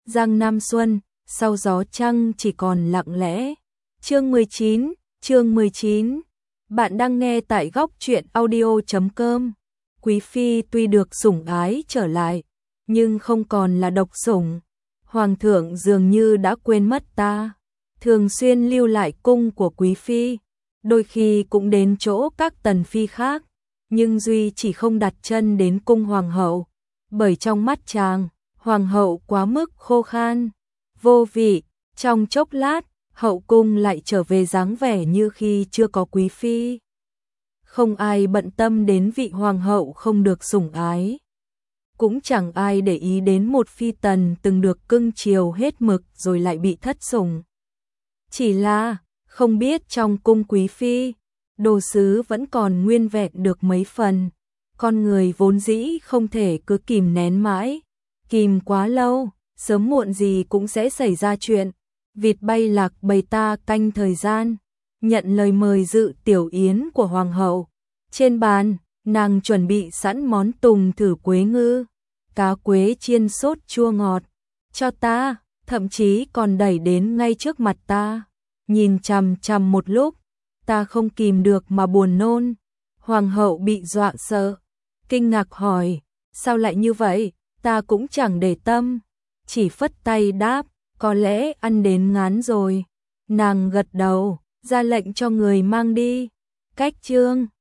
Giang Nam Xuân, sau gió trăng chỉ còn lặng lẽ. Chương 19. Bạn đang nghe tại góc truyện audio.com. Quý phi tuy được sủng ái trở lại, nhưng không còn là độc sủng. Hoàng thượng dường như đã quên mất ta, thường xuyên lưu lại cung của quý phi, đôi khi cũng đến chỗ các tần phi khác, nhưng duy chỉ không đặt chân đến cung hoàng hậu, bởi trong mắt chàng, hoàng hậu quá mức khô khan, vô vị. Trong chốc lát, hậu cung lại trở về dáng vẻ như khi chưa có quý phi. Không ai bận tâm đến vị hoàng hậu không được sủng ái. Cũng chẳng ai để ý đến một phi tần từng được cưng chiều hết mực rồi lại bị thất sủng. Chỉ là, không biết trong cung quý phi, đồ sứ vẫn còn nguyên vẹn được mấy phần. Con người vốn dĩ không thể cứ kìm nén mãi, kìm quá lâu, sớm muộn gì cũng sẽ xảy ra chuyện. Vịt bay lạc bầy ta canh thời gian, nhận lời mời dự tiểu yến của hoàng hậu. Trên bàn, nàng chuẩn bị sẵn món tùng thử quế ngư, cá quế chiên sốt chua ngọt, cho ta, thậm chí còn đẩy đến ngay trước mặt ta. Nhìn chằm chằm một lúc, ta không kìm được mà buồn nôn. Hoàng hậu bị dọa sợ, kinh ngạc hỏi, sao lại như vậy? Ta cũng chẳng để tâm, chỉ phất tay đáp, có lẽ ăn đến ngán rồi. Nàng gật đầu, ra lệnh cho người mang đi. Cách chương